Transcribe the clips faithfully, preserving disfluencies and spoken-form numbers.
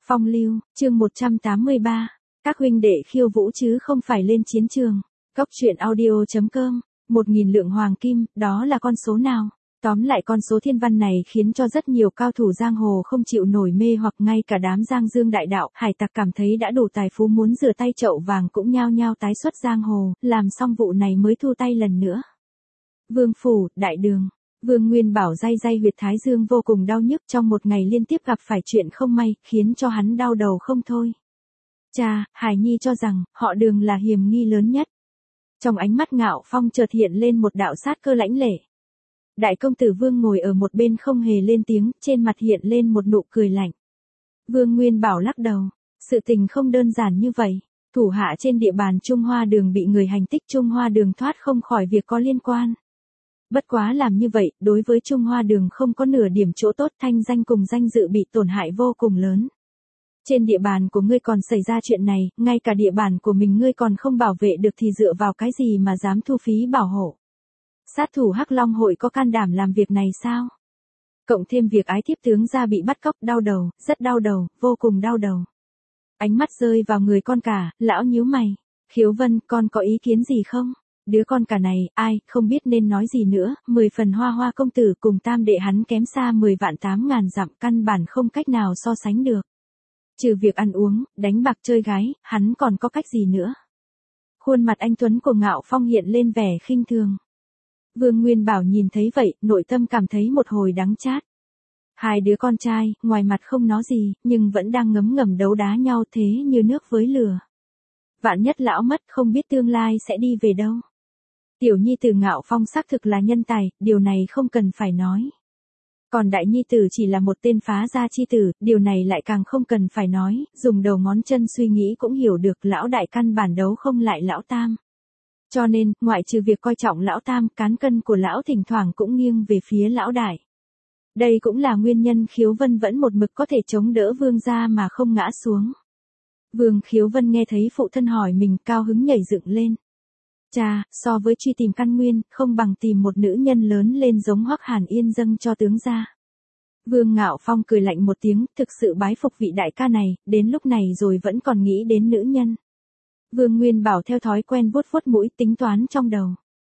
Phong lưu, chương một trăm tám mươi ba. Các huynh đệ khiêu vũ chứ không phải lên chiến trường. Cốc truyện audio chấm com. Một nghìn lượng hoàng kim, đó là con số nào? Tóm lại con số thiên văn này khiến cho rất nhiều cao thủ giang hồ không chịu nổi mê, hoặc ngay cả đám giang dương đại đạo, hải tặc cảm thấy đã đủ tài phú muốn rửa tay chậu vàng cũng nhao nhao tái xuất giang hồ, làm xong vụ này mới thu tay lần nữa. Vương phủ, đại đường. Vương Nguyên Bảo day day huyệt thái dương vô cùng đau nhức, trong một ngày liên tiếp gặp phải chuyện không may, khiến cho hắn đau đầu không thôi. Cha, Hải Nhi cho rằng, họ Đường là hiểm nghi lớn nhất. Trong ánh mắt Ngạo Phong chợt hiện lên một đạo sát cơ lãnh lệ. Đại công tử Vương ngồi ở một bên không hề lên tiếng, trên mặt hiện lên một nụ cười lạnh. Vương Nguyên Bảo lắc đầu, sự tình không đơn giản như vậy. Thủ hạ trên địa bàn Trung Hoa Đường bị người hành tích Trung Hoa Đường thoát không khỏi việc có liên quan. Bất quá làm như vậy, đối với Trung Hoa Đường không có nửa điểm chỗ tốt, thanh danh cùng danh dự bị tổn hại vô cùng lớn. Trên địa bàn của ngươi còn xảy ra chuyện này, ngay cả địa bàn của mình ngươi còn không bảo vệ được thì dựa vào cái gì mà dám thu phí bảo hộ. Sát thủ Hắc Long hội có can đảm làm việc này sao? Cộng thêm việc ái thiếp tướng gia bị bắt cóc, đau đầu, rất đau đầu, vô cùng đau đầu. Ánh mắt rơi vào người con cả, lão nhíu mày. Khiếu Vân, con có ý kiến gì không? Đứa con cả này, ai, không biết nên nói gì nữa, mười phần Hoa Hoa công tử cùng tam đệ hắn kém xa mười vạn tám ngàn dặm, căn bản không cách nào so sánh được. Trừ việc ăn uống, đánh bạc chơi gái, hắn còn có cách gì nữa? Khuôn mặt anh tuấn của Ngạo Phong hiện lên vẻ khinh thường. Vương Nguyên Bảo nhìn thấy vậy, nội tâm cảm thấy một hồi đắng chát. Hai đứa con trai, ngoài mặt không nói gì, nhưng vẫn đang ngấm ngầm đấu đá nhau thế như nước với lửa. Vạn nhất lão mất, không biết tương lai sẽ đi về đâu. Tiểu nhi tử Ngạo Phong xác thực là nhân tài, điều này không cần phải nói. Còn đại nhi tử chỉ là một tên phá gia chi tử, điều này lại càng không cần phải nói, dùng đầu ngón chân suy nghĩ cũng hiểu được lão đại căn bản đấu không lại lão tam. Cho nên, ngoại trừ việc coi trọng lão tam, cán cân của lão thỉnh thoảng cũng nghiêng về phía lão đại. Đây cũng là nguyên nhân Khiếu Vân vẫn một mực có thể chống đỡ Vương gia mà không ngã xuống. Vương Khiếu Vân nghe thấy phụ thân hỏi mình, cao hứng nhảy dựng lên. Cha, so với truy tìm căn nguyên, không bằng tìm một nữ nhân lớn lên giống Hoắc Hàn Yên dâng cho tướng gia. Vương Ngạo Phong cười lạnh một tiếng, thực sự bái phục vị đại ca này, đến lúc này rồi vẫn còn nghĩ đến nữ nhân. Vương Nguyên Bảo theo thói quen vuốt vuốt mũi, tính toán trong đầu.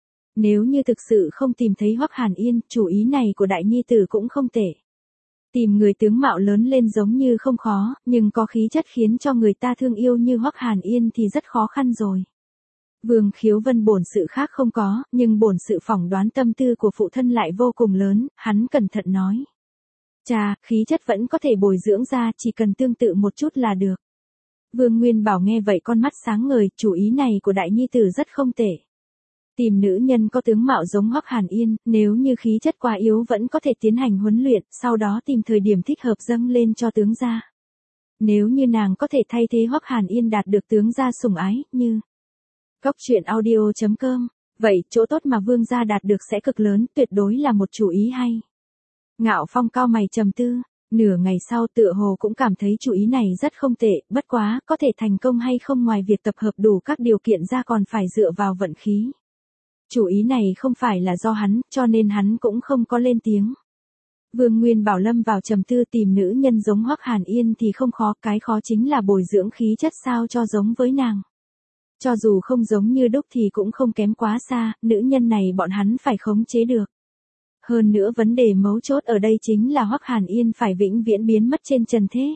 Nếu như thực sự không tìm thấy Hoắc Hàn Yên, chủ ý này của đại nhi tử cũng không tệ. Tìm người tướng mạo lớn lên giống như không khó, nhưng có khí chất khiến cho người ta thương yêu như Hoắc Hàn Yên thì rất khó khăn rồi. Vương Khiếu Vân bổn sự khác không có, nhưng bổn sự phỏng đoán tâm tư của phụ thân lại vô cùng lớn, hắn cẩn thận nói. Cha, khí chất vẫn có thể bồi dưỡng ra, chỉ cần tương tự một chút là được. Vương Nguyên Bảo nghe vậy con mắt sáng ngời, chủ ý này của đại nhi tử rất không tệ. Tìm nữ nhân có tướng mạo giống Hoắc Hàn Yên, nếu như khí chất quá yếu vẫn có thể tiến hành huấn luyện, sau đó tìm thời điểm thích hợp dâng lên cho tướng gia. Nếu như nàng có thể thay thế Hoắc Hàn Yên đạt được tướng gia sủng ái, như Cốc truyện audio chấm com, vậy chỗ tốt mà Vương gia đạt được sẽ cực lớn, tuyệt đối là một chủ ý hay. Ngạo Phong cao mày trầm tư, nửa ngày sau tựa hồ cũng cảm thấy chủ ý này rất không tệ, bất quá, có thể thành công hay không ngoài việc tập hợp đủ các điều kiện ra còn phải dựa vào vận khí. Chủ ý này không phải là do hắn, cho nên hắn cũng không có lên tiếng. Vương Nguyên Bảo lâm vào trầm tư, tìm nữ nhân giống Hoắc Hàn Yên thì không khó, cái khó chính là bồi dưỡng khí chất sao cho giống với nàng. Cho dù không giống như đúc thì cũng không kém quá xa, nữ nhân này bọn hắn phải khống chế được. Hơn nữa vấn đề mấu chốt ở đây chính là Hoắc Hàn Yên phải vĩnh viễn biến mất trên trần thế.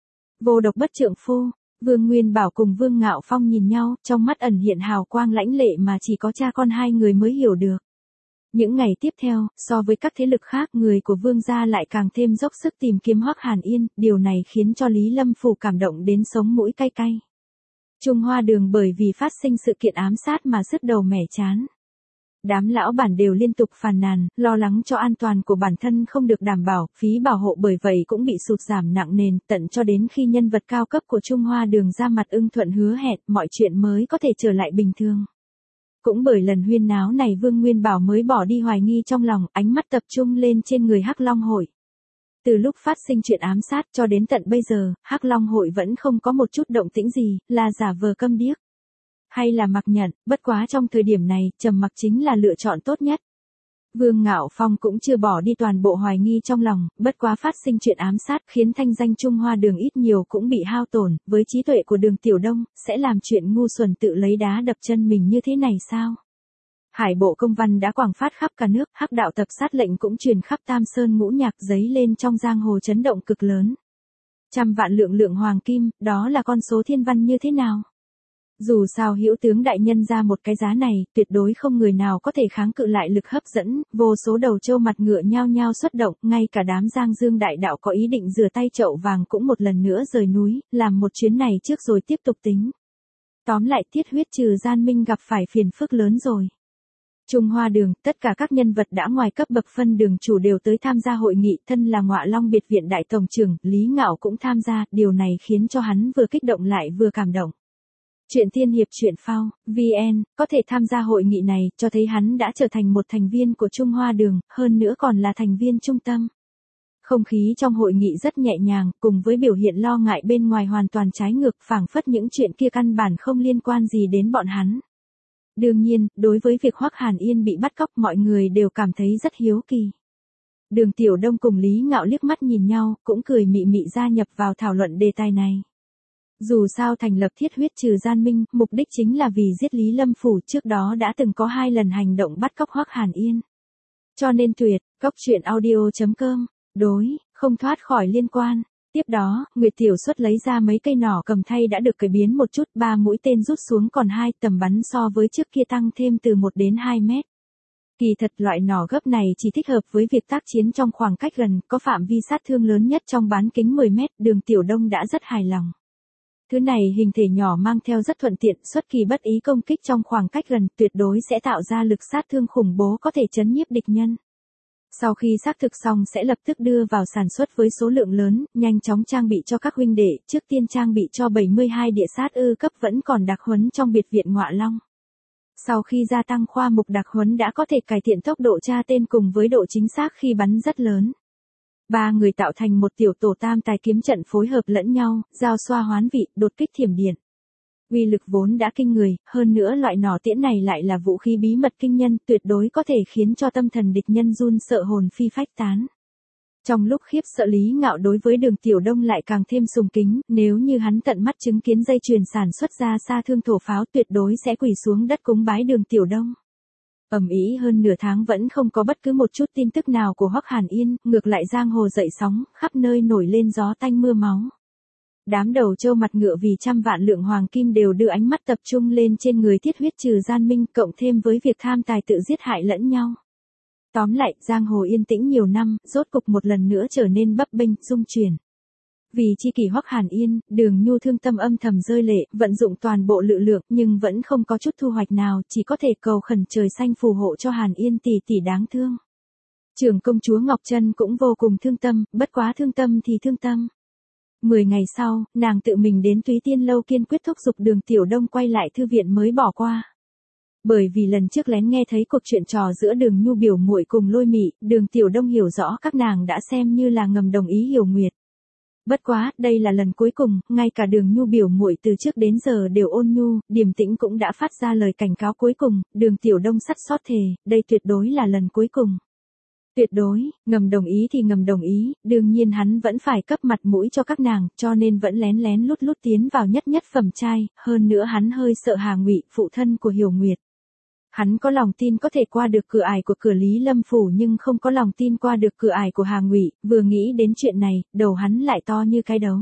Vô độc bất trượng phu, Vương Nguyên Bảo cùng Vương Ngạo Phong nhìn nhau, trong mắt ẩn hiện hào quang lãnh lệ mà chỉ có cha con hai người mới hiểu được. Những ngày tiếp theo, so với các thế lực khác, người của Vương gia lại càng thêm dốc sức tìm kiếm Hoắc Hàn Yên, điều này khiến cho Lý Lâm Phủ cảm động đến sống mũi cay cay. Trung Hoa Đường bởi vì phát sinh sự kiện ám sát mà sứt đầu mẻ chán. Đám lão bản đều liên tục phàn nàn, lo lắng cho an toàn của bản thân không được đảm bảo, phí bảo hộ bởi vậy cũng bị sụt giảm nặng nề, tận cho đến khi nhân vật cao cấp của Trung Hoa Đường ra mặt ưng thuận hứa hẹn, mọi chuyện mới có thể trở lại bình thường. Cũng bởi lần huyên náo này Vương Nguyên Bảo mới bỏ đi hoài nghi trong lòng, ánh mắt tập trung lên trên người Hắc Long hội. Từ lúc phát sinh chuyện ám sát cho đến tận bây giờ, Hắc Long hội vẫn không có một chút động tĩnh gì, là giả vờ câm điếc. Hay là mặc nhận, bất quá trong thời điểm này, trầm mặc chính là lựa chọn tốt nhất. Vương Ngạo Phong cũng chưa bỏ đi toàn bộ hoài nghi trong lòng, bất quá phát sinh chuyện ám sát khiến thanh danh Trung Hoa Đường ít nhiều cũng bị hao tổn, với trí tuệ của Đường Tiểu Đông, sẽ làm chuyện ngu xuẩn tự lấy đá đập chân mình như thế này sao? Hải bộ công văn đã quảng phát khắp cả nước, hắc đạo tập sát lệnh cũng truyền khắp Tam Sơn ngũ nhạc, giấy lên trong giang hồ chấn động cực lớn. Trăm vạn lượng lượng hoàng kim, đó là con số thiên văn như thế nào? Dù sao hữu tướng đại nhân ra một cái giá này, tuyệt đối không người nào có thể kháng cự lại lực hấp dẫn, vô số đầu trâu mặt ngựa nhao nhao xuất động, ngay cả đám Giang Dương đại đạo có ý định rửa tay chậu vàng cũng một lần nữa rời núi, làm một chuyến này trước rồi tiếp tục tính. Tóm lại Thiết Huyết Trừ Gian Minh gặp phải phiền phức lớn rồi. Trung Hoa Đường, tất cả các nhân vật đã ngoài cấp bậc phân đường chủ đều tới tham gia hội nghị, thân là Ngọa Long Biệt viện đại tổng trưởng, Lý Ngạo cũng tham gia, điều này khiến cho hắn vừa kích động lại vừa cảm động. Chuyện tiên hiệp truyện phao, vê en, có thể tham gia hội nghị này, cho thấy hắn đã trở thành một thành viên của Trung Hoa Đường, hơn nữa còn là thành viên trung tâm. Không khí trong hội nghị rất nhẹ nhàng, cùng với biểu hiện lo ngại bên ngoài hoàn toàn trái ngược, phảng phất những chuyện kia căn bản không liên quan gì đến bọn hắn. Đương nhiên, đối với việc Hoắc Hàn Yên bị bắt cóc mọi người đều cảm thấy rất hiếu kỳ. Đường Tiểu Đông cùng Lý Ngạo liếc mắt nhìn nhau, cũng cười mị mị gia nhập vào thảo luận đề tài này. Dù sao thành lập Thiết Huyết Trừ Gian Minh, mục đích chính là vì giết Lý Lâm Phủ, trước đó đã từng có hai lần hành động bắt cóc Hoắc Hàn Yên. Cho nên tuyệt, cóc truyện audio chấm com, đối, không thoát khỏi liên quan. Tiếp đó, Nguyệt Tiểu Xuất lấy ra mấy cây nỏ cầm thay đã được cải biến một chút, ba mũi tên rút xuống còn hai, tầm bắn so với trước kia tăng thêm từ một đến hai mét. Kỳ thật loại nỏ gấp này chỉ thích hợp với việc tác chiến trong khoảng cách gần, có phạm vi sát thương lớn nhất trong bán kính mười mét, Đường Tiểu Đông đã rất hài lòng. Thứ này hình thể nhỏ mang theo rất thuận tiện, xuất kỳ bất ý công kích trong khoảng cách gần, tuyệt đối sẽ tạo ra lực sát thương khủng bố có thể chấn nhiếp địch nhân. Sau khi xác thực xong sẽ lập tức đưa vào sản xuất với số lượng lớn, nhanh chóng trang bị cho các huynh đệ, trước tiên trang bị cho bảy mươi hai địa sát ư cấp vẫn còn đặc huấn trong biệt viện Ngọa Long. Sau khi gia tăng khoa mục đặc huấn đã có thể cải thiện tốc độ tra tên cùng với độ chính xác khi bắn rất lớn. Ba người tạo thành một tiểu tổ tam tài kiếm trận phối hợp lẫn nhau, giao xoa hoán vị, đột kích thiểm điện. Uy lực vốn đã kinh người, hơn nữa loại nỏ tiễn này lại là vũ khí bí mật kinh nhân, tuyệt đối có thể khiến cho tâm thần địch nhân run sợ hồn phi phách tán. Trong lúc khiếp sợ Lý Ngạo đối với Đường Tiểu Đông lại càng thêm sùng kính, nếu như hắn tận mắt chứng kiến dây chuyền sản xuất ra xa thương thổ pháo tuyệt đối sẽ quỳ xuống đất cúng bái Đường Tiểu Đông. Ầm ĩ hơn nửa tháng vẫn không có bất cứ một chút tin tức nào của Hoắc Hàn Yên, ngược lại giang hồ dậy sóng, khắp nơi nổi lên gió tanh mưa máu. Đám đầu trâu mặt ngựa vì trăm vạn lượng hoàng kim đều đưa ánh mắt tập trung lên trên người Thiết Huyết Trừ Gian Minh, cộng thêm với việc tham tài tự giết hại lẫn nhau. Tóm lại, giang hồ yên tĩnh nhiều năm, rốt cục một lần nữa trở nên bấp bênh, rung chuyển. Vì chi kỷ Hoắc Hàn Yên, Đường Nhu thương tâm âm thầm rơi lệ, vận dụng toàn bộ lự lượng, nhưng vẫn không có chút thu hoạch nào, chỉ có thể cầu khẩn trời xanh phù hộ cho Hàn Yên tỷ tỷ đáng thương. Trưởng công chúa Ngọc Trân cũng vô cùng thương tâm, bất quá thương tâm thì thương tâm. Mười ngày sau, nàng tự mình đến Túy Tiên Lâu kiên quyết thúc giục Đường Tiểu Đông quay lại thư viện mới bỏ qua. Bởi vì lần trước lén nghe thấy cuộc chuyện trò giữa Đường Nhu biểu muội cùng Lôi Mị, Đường Tiểu Đông hiểu rõ các nàng đã xem như là ngầm đồng ý Hiểu Nguyệt. Bất quá, đây là lần cuối cùng, ngay cả Đường Nhu biểu muội từ trước đến giờ đều ôn nhu, điềm tĩnh cũng đã phát ra lời cảnh cáo cuối cùng, Đường Tiểu Đông sắt sót thề, đây tuyệt đối là lần cuối cùng. Tuyệt đối, ngầm đồng ý thì ngầm đồng ý, đương nhiên hắn vẫn phải cấp mặt mũi cho các nàng, cho nên vẫn lén lén lút lút tiến vào nhất nhất phẩm trai, hơn nữa hắn hơi sợ Hà Ngụy, phụ thân của Hiểu Nguyệt. Hắn có lòng tin có thể qua được cửa ải của cửa Lý Lâm Phủ nhưng không có lòng tin qua được cửa ải của Hà Ngụy, vừa nghĩ đến chuyện này, đầu hắn lại to như cái đấu.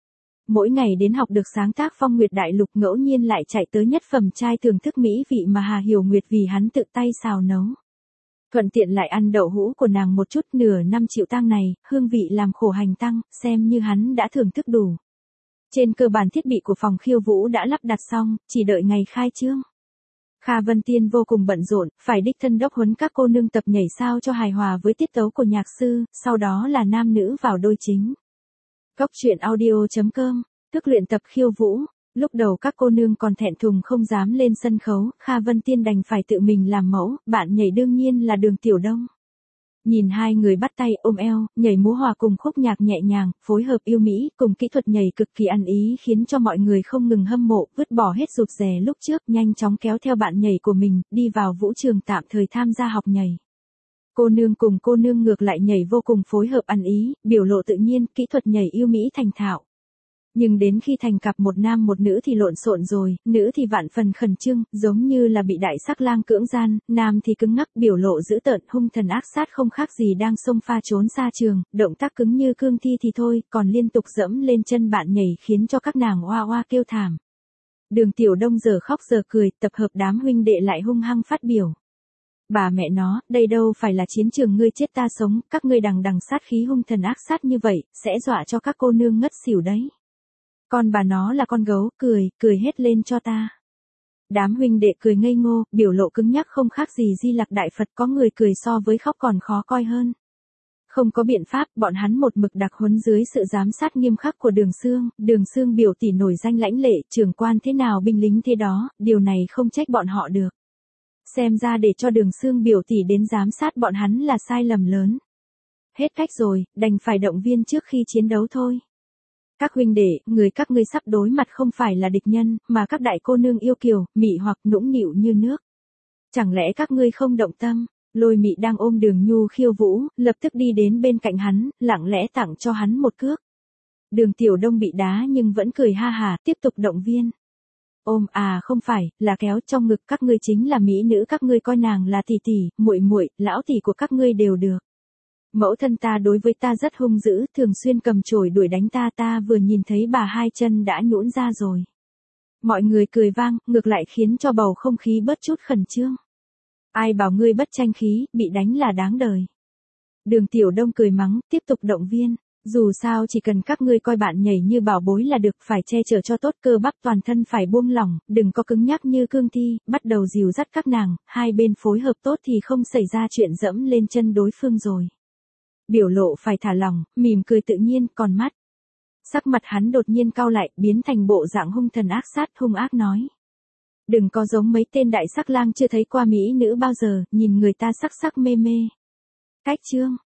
Mỗi ngày đến học được sáng tác Phong Nguyệt Đại Lục, ngẫu nhiên lại chạy tới nhất phẩm trai thưởng thức mỹ vị mà Hà Hiểu Nguyệt vì hắn tự tay xào nấu. Thuận tiện lại ăn đậu hũ của nàng một chút, nửa năm chịu tang này, hương vị làm khổ hành tăng, xem như hắn đã thưởng thức đủ. Trên cơ bản thiết bị của phòng khiêu vũ đã lắp đặt xong, chỉ đợi ngày khai trương. Kha Vân Tiên vô cùng bận rộn, phải đích thân đốc huấn các cô nương tập nhảy sao cho hài hòa với tiết tấu của nhạc sư, sau đó là nam nữ vào đôi chính. Cóc truyện audio chấm com, thức luyện tập khiêu vũ. Lúc đầu các cô nương còn thẹn thùng không dám lên sân khấu, Kha Vân Tiên đành phải tự mình làm mẫu, bạn nhảy đương nhiên là Đường Tiểu Đông. Nhìn hai người bắt tay ôm eo, nhảy múa hòa cùng khúc nhạc nhẹ nhàng, phối hợp yêu mỹ, cùng kỹ thuật nhảy cực kỳ ăn ý khiến cho mọi người không ngừng hâm mộ, vứt bỏ hết rụt rè lúc trước, nhanh chóng kéo theo bạn nhảy của mình, đi vào vũ trường tạm thời tham gia học nhảy. Cô nương cùng cô nương ngược lại nhảy vô cùng phối hợp ăn ý, biểu lộ tự nhiên, kỹ thuật nhảy yêu mỹ thành thạo. Nhưng đến khi thành cặp một nam một nữ thì lộn xộn rồi, nữ thì vạn phần khẩn trương, giống như là bị đại sắc lang cưỡng gian, nam thì cứng ngắc, biểu lộ dữ tợn, hung thần ác sát không khác gì đang xông pha trốn xa trường, động tác cứng như cương thi thì thôi, còn liên tục dẫm lên chân bạn nhảy khiến cho các nàng oa oa kêu thảm. Đường Tiểu Đông giờ khóc giờ cười, tập hợp đám huynh đệ lại hung hăng phát biểu. Bà mẹ nó, đây đâu phải là chiến trường ngươi chết ta sống, các ngươi đằng đằng sát khí hung thần ác sát như vậy, sẽ dọa cho các cô nương ngất xỉu đấy. Con bà nó là con gấu, cười, cười hết lên cho ta. Đám huynh đệ cười ngây ngô, biểu lộ cứng nhắc không khác gì Di Lặc Đại Phật, có người cười so với khóc còn khó coi hơn. Không có biện pháp, bọn hắn một mực đặc huấn dưới sự giám sát nghiêm khắc của Đường Xương, Đường Xương biểu tỷ nổi danh lãnh lệ, trưởng quan thế nào binh lính thế đó, điều này không trách bọn họ được. Xem ra để cho Đường Xương biểu tỷ đến giám sát bọn hắn là sai lầm lớn. Hết cách rồi, đành phải động viên trước khi chiến đấu thôi. Các huynh đệ, người các ngươi sắp đối mặt không phải là địch nhân, mà các đại cô nương yêu kiều, mị hoặc nũng nịu như nước. Chẳng lẽ các ngươi không động tâm? Lôi Mị đang ôm Đường Nhu khiêu vũ, lập tức đi đến bên cạnh hắn, lặng lẽ tặng cho hắn một cước. Đường Tiểu Đông bị đá nhưng vẫn cười ha hà, tiếp tục động viên. Ôm à không phải, là kéo trong ngực các ngươi chính là mỹ nữ, các ngươi coi nàng là tỷ tỷ, muội muội, lão tỷ của các ngươi đều được. Mẫu thân ta đối với ta rất hung dữ, thường xuyên cầm chổi đuổi đánh ta, ta vừa nhìn thấy bà hai chân đã nhũn ra rồi. Mọi người cười vang, ngược lại khiến cho bầu không khí bớt chút khẩn trương. Ai bảo ngươi bất tranh khí, bị đánh là đáng đời. Đường Tiểu Đông cười mắng, tiếp tục động viên. Dù sao chỉ cần các ngươi coi bạn nhảy như bảo bối là được, phải che chở cho tốt, cơ bắp toàn thân phải buông lỏng, đừng có cứng nhắc như cương thi, bắt đầu dìu dắt các nàng, hai bên phối hợp tốt thì không xảy ra chuyện dẫm lên chân đối phương rồi. Biểu lộ phải thả lỏng, mỉm cười tự nhiên, còn mắt. Sắc mặt hắn đột nhiên cau lại, biến thành bộ dạng hung thần ác sát, hung ác nói. Đừng có giống mấy tên đại sắc lang chưa thấy qua mỹ nữ bao giờ, nhìn người ta sắc sắc mê mê. Cách chương.